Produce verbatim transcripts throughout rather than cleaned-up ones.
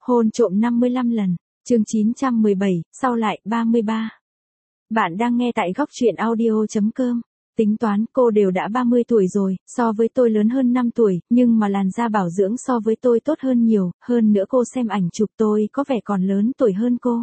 Hôn trộm năm mươi lăm lần, chương chín trăm mười bảy, sau lại ba mươi ba. Bạn đang nghe tại góc truyện audio chấm com. Tính toán cô đều đã ba mươi tuổi rồi, so với tôi lớn hơn năm tuổi, nhưng mà làn da bảo dưỡng so với tôi tốt hơn nhiều, hơn nữa cô xem ảnh chụp tôi có vẻ còn lớn tuổi hơn cô.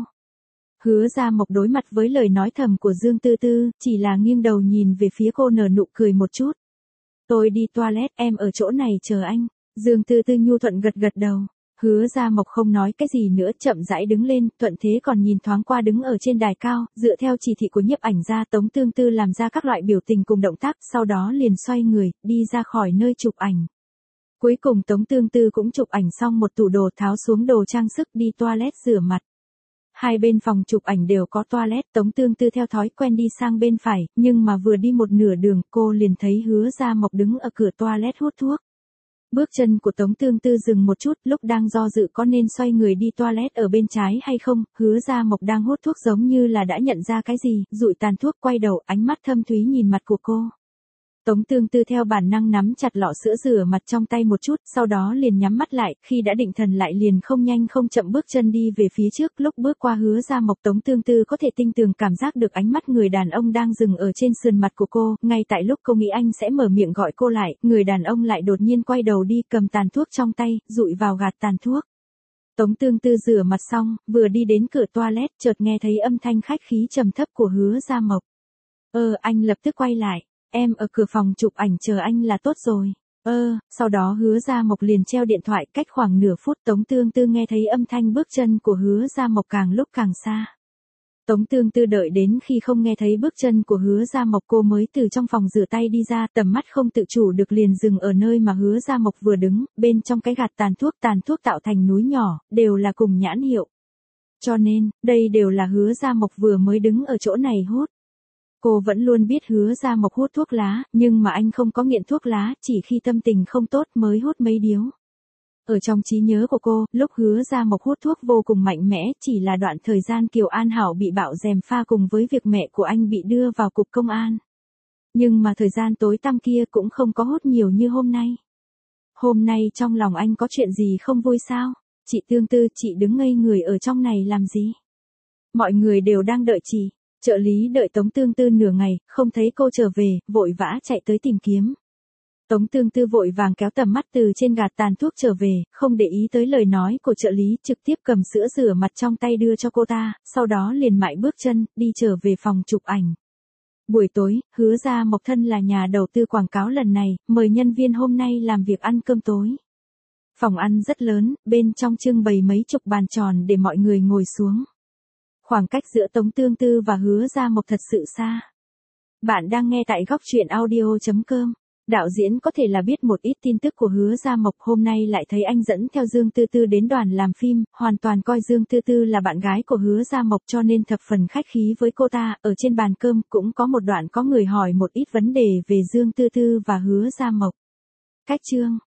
Hứa Gia Mộc đối mặt với lời nói thầm của Dương Tư Tư, chỉ là nghiêng đầu nhìn về phía cô nở nụ cười một chút. Tôi đi toilet, em ở chỗ này chờ anh. Dương Tư Tư nhu thuận gật gật đầu. Hứa Gia Mộc không nói cái gì nữa, chậm rãi đứng lên, thuận thế còn nhìn thoáng qua đứng ở trên đài cao, dựa theo chỉ thị của nhiếp ảnh gia Tống Tương Tư làm ra các loại biểu tình cùng động tác, sau đó liền xoay người, đi ra khỏi nơi chụp ảnh. Cuối cùng Tống Tương Tư cũng chụp ảnh xong một tủ đồ, tháo xuống đồ trang sức, đi toilet rửa mặt. Hai bên phòng chụp ảnh đều có toilet, Tống Tương Tư theo thói quen đi sang bên phải, nhưng mà vừa đi một nửa đường, cô liền thấy Hứa Gia Mộc đứng ở cửa toilet hút thuốc. Bước chân của Tống Tương Tư dừng một chút, lúc đang do dự có nên xoay người đi toilet ở bên trái hay không, Hứa Gia Mộc đang hút thuốc giống như là đã nhận ra cái gì, dụi tàn thuốc, quay đầu, ánh mắt thâm thúy nhìn mặt của cô. Tống Tương Tư theo bản năng nắm chặt lọ sữa rửa mặt trong tay một chút, sau đó liền nhắm mắt lại, khi đã định thần lại liền không nhanh không chậm bước chân đi về phía trước, lúc bước qua Hứa Gia Mộc Tống Tương Tư có thể tinh tường cảm giác được ánh mắt người đàn ông đang dừng ở trên sườn mặt của cô, ngay tại lúc cô nghĩ anh sẽ mở miệng gọi cô lại, người đàn ông lại đột nhiên quay đầu đi, cầm tàn thuốc trong tay, dụi vào gạt tàn thuốc. Tống Tương Tư rửa mặt xong, vừa đi đến cửa toilet, chợt nghe thấy âm thanh khách khí trầm thấp của Hứa Gia Mộc. Ơ, anh lập tức quay lại. Em ở cửa phòng chụp ảnh chờ anh là tốt rồi. Ơ, sau đó Hứa Gia Mộc liền treo điện thoại, cách khoảng nửa phút Tống Tương Tư nghe thấy âm thanh bước chân của Hứa Gia Mộc càng lúc càng xa. Tống Tương Tư đợi đến khi không nghe thấy bước chân của Hứa Gia Mộc cô mới từ trong phòng rửa tay đi ra, tầm mắt không tự chủ được liền dừng ở nơi mà Hứa Gia Mộc vừa đứng, bên trong cái gạt tàn thuốc, tàn thuốc tạo thành núi nhỏ, đều là cùng nhãn hiệu. Cho nên, đây đều là Hứa Gia Mộc vừa mới đứng ở chỗ này hút. Cô vẫn luôn biết Hứa Gia Mộc hút thuốc lá, nhưng mà anh không có nghiện thuốc lá, chỉ khi tâm tình không tốt mới hút mấy điếu. Ở trong trí nhớ của cô, lúc Hứa Gia Mộc hút thuốc vô cùng mạnh mẽ, chỉ là đoạn thời gian Kiều An Hảo bị bạo dèm pha cùng với việc mẹ của anh bị đưa vào cục công an. Nhưng mà thời gian tối tăm kia cũng không có hút nhiều như hôm nay. Hôm nay trong lòng anh có chuyện gì không vui sao? Chị Tương Tư, chị đứng ngây người ở trong này làm gì? Mọi người đều đang đợi chị. Trợ lý đợi Tống Tương Tư nửa ngày, không thấy cô trở về, vội vã chạy tới tìm kiếm. Tống Tương Tư vội vàng kéo tầm mắt từ trên gạt tàn thuốc trở về, không để ý tới lời nói của trợ lý, trực tiếp cầm sữa rửa mặt trong tay đưa cho cô ta, sau đó liền mại bước chân, đi trở về phòng chụp ảnh. Buổi tối, Hứa Gia Mộc thân là nhà đầu tư quảng cáo lần này, mời nhân viên hôm nay làm việc ăn cơm tối. Phòng ăn rất lớn, bên trong trưng bày mấy chục bàn tròn để mọi người ngồi xuống. Khoảng cách giữa Tống Tương Tư và Hứa Gia Mộc thật sự xa. Bạn đang nghe tại góc truyện audio chấm com. Đạo diễn có thể là biết một ít tin tức của Hứa Gia Mộc, hôm nay lại thấy anh dẫn theo Dương Tư Tư đến đoàn làm phim, hoàn toàn coi Dương Tư Tư là bạn gái của Hứa Gia Mộc cho nên thập phần khách khí với cô ta. Ở trên bàn cơm cũng có một đoạn có người hỏi một ít vấn đề về Dương Tư Tư và Hứa Gia Mộc. Cách chương